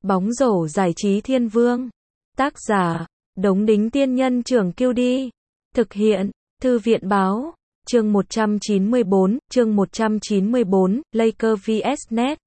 Bóng rổ giải trí thiên vương. Tác giả, Đống Đính Tiên Nhân Trưởng QD. Thực hiện, Thư viện Báo. Chương 194, Lakers vs Nets.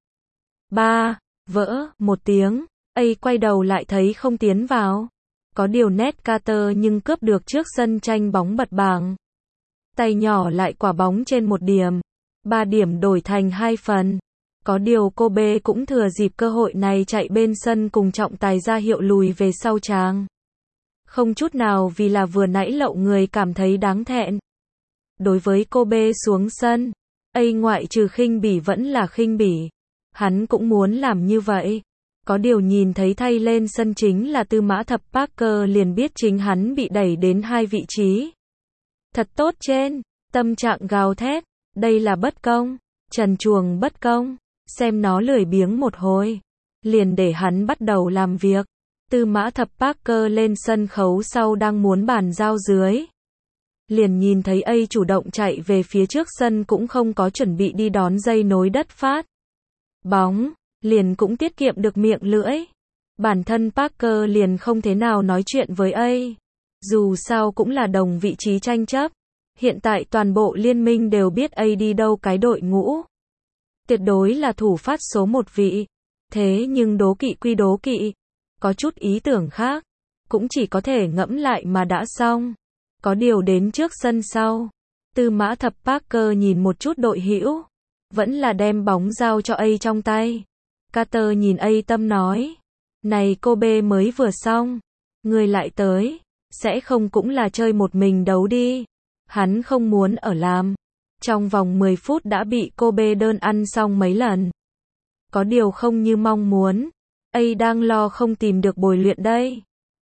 3. Vỡ, một tiếng. A quay đầu lại thấy không tiến vào. Có điều Nets Carter nhưng cướp được trước sân tranh bóng bật bảng. Tay nhỏ lại quả bóng trên một điểm. 3 điểm đổi thành 2 phần. Có điều Kobe cũng thừa dịp cơ hội này chạy bên sân cùng trọng tài ra hiệu lùi về sau tràng. Không chút nào vì là vừa nãy lậu người cảm thấy đáng thẹn. Đối với Kobe xuống sân, A ngoại trừ khinh bỉ vẫn là khinh bỉ. Hắn cũng muốn làm như vậy. Có điều nhìn thấy thay lên sân chính là Tư Mã Thập Parker liền biết chính hắn bị đẩy đến 2 vị trí. Thật tốt trên, tâm trạng gào thét, đây là bất công, trần truồng bất công, xem nó lười biếng một hồi. Liền để hắn bắt đầu làm việc. Tư Mã Thập Parker lên sân khấu sau đang muốn bàn giao dưới. Liền nhìn thấy A chủ động chạy về phía trước sân cũng không có chuẩn bị đi đón dây nối đất phát bóng, liền cũng tiết kiệm được miệng lưỡi. Bản thân Parker liền không thế nào nói chuyện với A. Dù sao cũng là đồng vị trí tranh chấp. Hiện tại toàn bộ liên minh đều biết A đi đâu cái đội ngũ. Tuyệt đối là thủ phát số 1 vị. Thế nhưng đố kỵ quy đố kỵ. Có chút ý tưởng khác. Cũng chỉ có thể ngẫm lại mà đã xong. Có điều đến trước sân sau. Tư Mã Thập Parker nhìn một chút đội hữu. Vẫn là đem bóng giao cho A trong tay. Carter nhìn A tâm nói. Này Kobe mới vừa xong. Người lại tới. Sẽ không cũng là chơi một mình đấu đi. Hắn không muốn ở làm. Trong vòng 10 phút đã bị Kobe đơn ăn xong mấy lần. Có điều không như mong muốn. A đang lo không tìm được bồi luyện đây.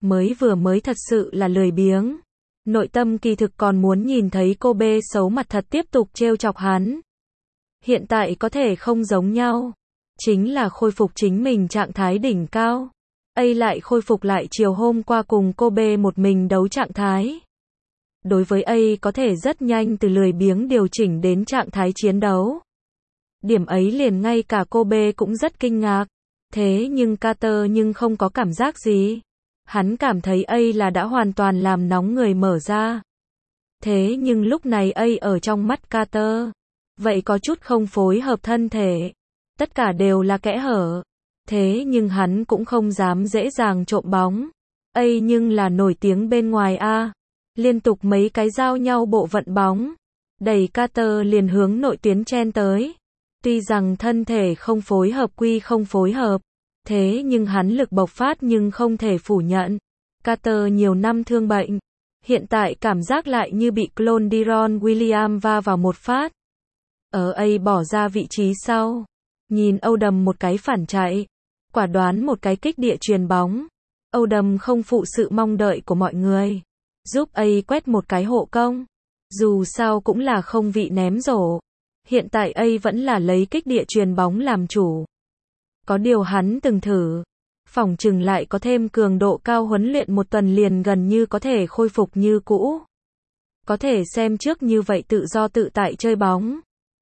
Mới thật sự là lười biếng. Nội tâm kỳ thực còn muốn nhìn thấy Kobe xấu mặt thật tiếp tục trêu chọc hắn. Hiện tại có thể không giống nhau. Chính là khôi phục chính mình trạng thái đỉnh cao. A lại khôi phục lại chiều hôm qua cùng Kobe một mình đấu trạng thái. Đối với A có thể rất nhanh từ lười biếng điều chỉnh đến trạng thái chiến đấu. Điểm ấy liền ngay cả Kobe cũng rất kinh ngạc. Thế nhưng Carter nhưng không có cảm giác gì. Hắn cảm thấy A là đã hoàn toàn làm nóng người mở ra. Thế nhưng lúc này A ở trong mắt Carter. Vậy có chút không phối hợp thân thể. Tất cả đều là kẽ hở. Thế nhưng hắn cũng không dám dễ dàng trộm bóng. A nhưng là nổi tiếng bên ngoài A. Liên tục mấy cái giao nhau bộ vận bóng. Đẩy Carter liền hướng nội tuyến chen tới. Tuy rằng thân thể không phối hợp quy không phối hợp. Thế nhưng hắn lực bộc phát nhưng không thể phủ nhận. Carter nhiều năm thương bệnh. Hiện tại cảm giác lại như bị clone Deron Williams va vào một phát. Ở A bỏ ra vị trí sau. Nhìn Odom một cái phản chạy. Quả đoán một cái kích địa chuyền bóng. Odom không phụ sự mong đợi của mọi người. Giúp A quét một cái hộ công. Dù sao cũng là không vị ném rổ. Hiện tại A vẫn là lấy kích địa chuyền bóng làm chủ. Có điều hắn từng thử. Phỏng chừng lại có thêm cường độ cao huấn luyện một tuần liền gần như có thể khôi phục như cũ. Có thể xem trước như vậy tự do tự tại chơi bóng.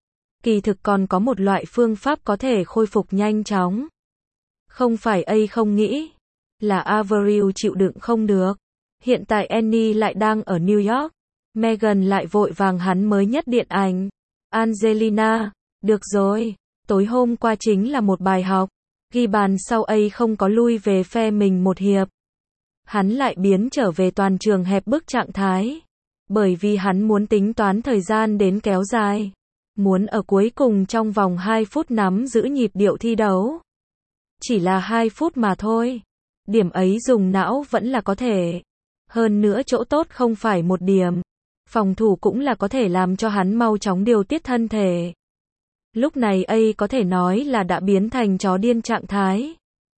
Kỳ thực còn có một loại phương pháp có thể khôi phục nhanh chóng. Không phải A không nghĩ. Là Avril chịu đựng không được. Hiện tại Annie lại đang ở New York. Megan lại vội vàng hắn mới nhất điện ảnh. Angelina, được rồi. Tối hôm qua chính là một bài học. Ghi bàn sau A không có lui về phe mình một hiệp. Hắn lại biến trở về toàn trường hẹp bức trạng thái. Bởi vì hắn muốn tính toán thời gian đến kéo dài. Muốn ở cuối cùng trong vòng 2 phút nắm giữ nhịp điệu thi đấu. Chỉ là 2 phút mà thôi. Điểm ấy dùng não vẫn là có thể. Hơn nữa chỗ tốt không phải một điểm. Phòng thủ cũng là có thể làm cho hắn mau chóng điều tiết thân thể. Lúc này A có thể nói là đã biến thành chó điên trạng thái.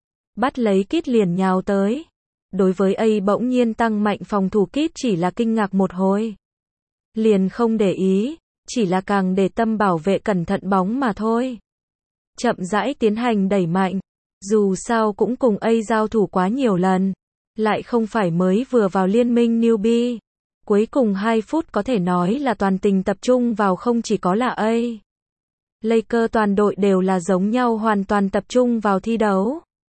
Bắt lấy Kit liền nhào tới. Đối với A bỗng nhiên tăng mạnh phòng thủ Kit chỉ là kinh ngạc một hồi. Liền không để ý, chỉ là càng để tâm bảo vệ cẩn thận bóng mà thôi. Chậm rãi tiến hành đẩy mạnh. Dù sao cũng cùng A giao thủ quá nhiều lần. Lại không phải mới vừa vào liên minh newbie. Cuối cùng 2 phút có thể nói là toàn tình tập trung vào không chỉ có là A. Lakers toàn đội đều là giống nhau hoàn toàn tập trung vào thi đấu.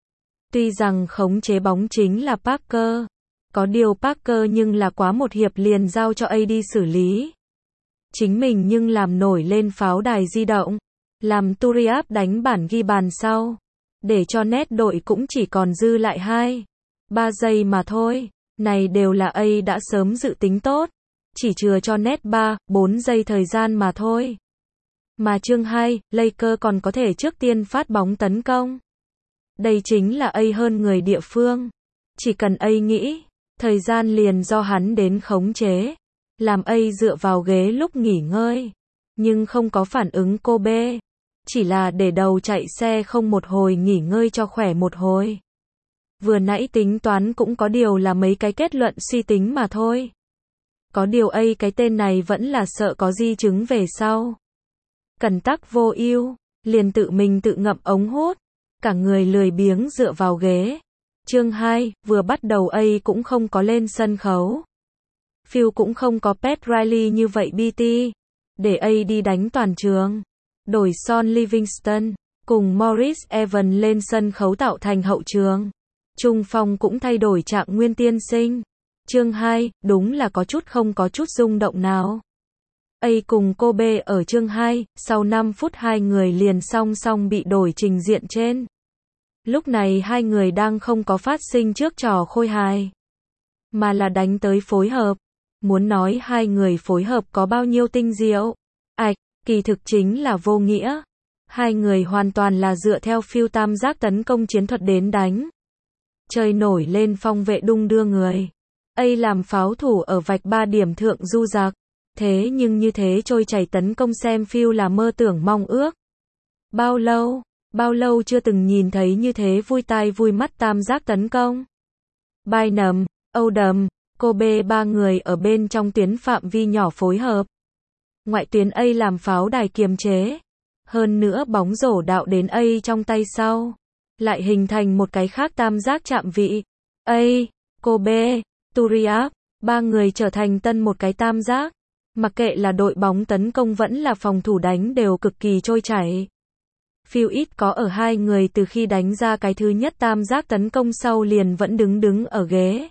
Tuy rằng khống chế bóng chính là Parker, có điều Parker nhưng là quá một hiệp liền giao cho AD xử lý. Chính mình nhưng làm nổi lên pháo đài di động, làm Turiaf đánh bản ghi bàn sau, để cho net đội cũng chỉ còn dư lại 2-3 giây mà thôi. Này đều là A đã sớm dự tính tốt, chỉ chừa cho net 3-4 giây thời gian mà thôi. Mà chương 2, Lakers còn có thể trước tiên phát bóng tấn công. Đây chính là A hơn người địa phương. Chỉ cần A nghĩ, thời gian liền do hắn đến khống chế. Làm A dựa vào ghế lúc nghỉ ngơi, nhưng không có phản ứng Kobe. Chỉ là để đầu chạy xe không một hồi nghỉ ngơi cho khỏe một hồi. Vừa nãy tính toán cũng có điều là mấy cái kết luận suy tính mà thôi. Có điều A cái tên này vẫn là sợ có di chứng về sau. Cần tắc vô ưu, liền tự mình tự ngậm ống hút. Cả người lười biếng dựa vào ghế. Chương 2, vừa bắt đầu A cũng không có lên sân khấu. Phil cũng không có Pat Riley như vậy BT. Để A đi đánh toàn trường. Đổi Sean Livingston, cùng Morris Evans lên sân khấu tạo thành hậu trường. Trung phong cũng thay đổi Trạng Nguyên tiên sinh. Chương 2, đúng là có chút không có chút rung động nào. A cùng Kobe ở chương 2, sau 5 phút hai người liền song song bị đổi trình diện trên. Lúc này hai người đang không có phát sinh trước trò khôi hài, mà là đánh tới phối hợp. Muốn nói hai người phối hợp có bao nhiêu tinh diệu, kỳ thực chính là vô nghĩa. Hai người hoàn toàn là dựa theo Phil tam giác tấn công chiến thuật đến đánh. Chơi nổi lên phong vệ đung đưa người. A làm pháo thủ ở vạch 3 điểm thượng du dạc. Thế nhưng như thế trôi chảy tấn công xem Phil là mơ tưởng mong ước. Bao lâu chưa từng nhìn thấy như thế vui tai vui mắt tam giác tấn công. Bynum, Odom, Kobe ba người ở bên trong tuyến phạm vi nhỏ phối hợp. Ngoại tuyến A làm pháo đài kiềm chế. Hơn nữa bóng rổ đạo đến A trong tay sau. Lại hình thành một cái khác tam giác chạm vị. A, Kobe, Turiaf, ba người trở thành tân một cái tam giác. Mặc kệ là đội bóng tấn công vẫn là phòng thủ đánh đều cực kỳ trôi chảy. Phil ít có ở hai người từ khi đánh ra cái thứ nhất tam giác tấn công sau liền vẫn đứng ở ghế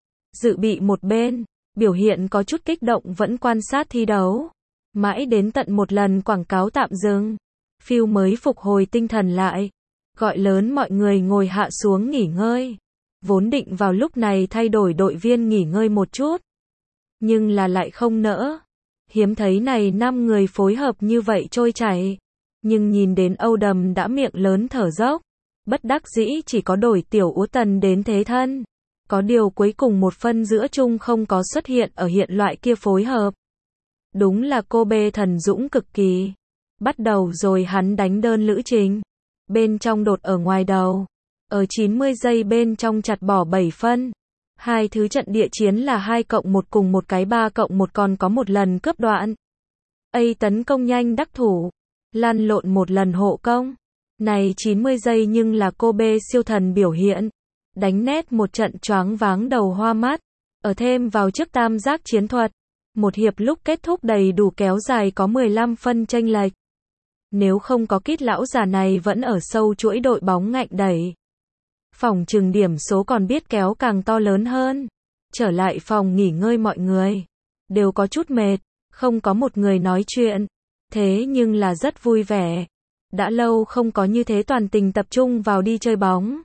dự bị một bên, biểu hiện có chút kích động vẫn quan sát thi đấu. Mãi đến tận một lần quảng cáo tạm dừng, Phil mới phục hồi tinh thần lại, gọi lớn mọi người ngồi hạ xuống nghỉ ngơi. Vốn định vào lúc này thay đổi đội viên nghỉ ngơi một chút, nhưng là lại không nỡ. Hiếm thấy này 5 người phối hợp như vậy trôi chảy. Nhưng nhìn đến Odom đã miệng lớn thở dốc, bất đắc dĩ chỉ có đổi Tiểu Úa Tần đến thế thân. Có điều cuối cùng một phân giữa chung không có xuất hiện ở hiện loại kia phối hợp. Đúng là Kobe thần dũng cực kỳ. Bắt đầu rồi hắn đánh đơn lữ trình. Bên trong đột ở ngoài đầu. Ở 90 giây bên trong chặt bỏ 7 phân. Hai thứ trận địa chiến là 2+1 cùng một cái 3+1 còn có một lần cướp đoạn. A tấn công nhanh đắc thủ. Lăn lộn một lần hộ công. Này 90 giây nhưng là Kobe siêu thần biểu hiện. Đánh nét một trận choáng váng đầu hoa mắt. Ở thêm vào trước tam giác chiến thuật. Một hiệp lúc kết thúc đầy đủ kéo dài có 15 phân chênh lệch. Nếu không có Kít lão già này vẫn ở sâu chuỗi đội bóng ngạnh đẩy. Phòng trừng điểm số còn biết kéo càng to lớn hơn. Trở lại phòng nghỉ ngơi mọi người. Đều có chút mệt. Không có một người nói chuyện. Thế nhưng là rất vui vẻ. Đã lâu không có như thế toàn tình tập trung vào đi chơi bóng.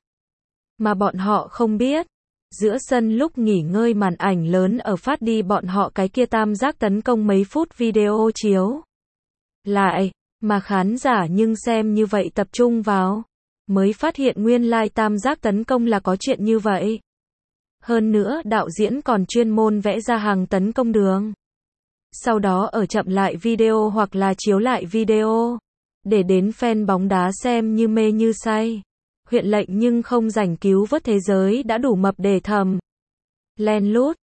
Mà bọn họ không biết. Giữa sân lúc nghỉ ngơi màn ảnh lớn ở phát đi bọn họ cái kia tam giác tấn công mấy phút video chiếu lại. Mà khán giả nhưng xem như vậy tập trung vào. Mới phát hiện nguyên lai tam giác tấn công là có chuyện như vậy. Hơn nữa đạo diễn còn chuyên môn vẽ ra hàng tấn công đường. Sau đó ở chậm lại video hoặc là chiếu lại video. Để đến fan bóng đá xem như mê như say. Huyện lệnh nhưng không rảnh cứu vớt thế giới đã đủ mập để thầm. Len lút,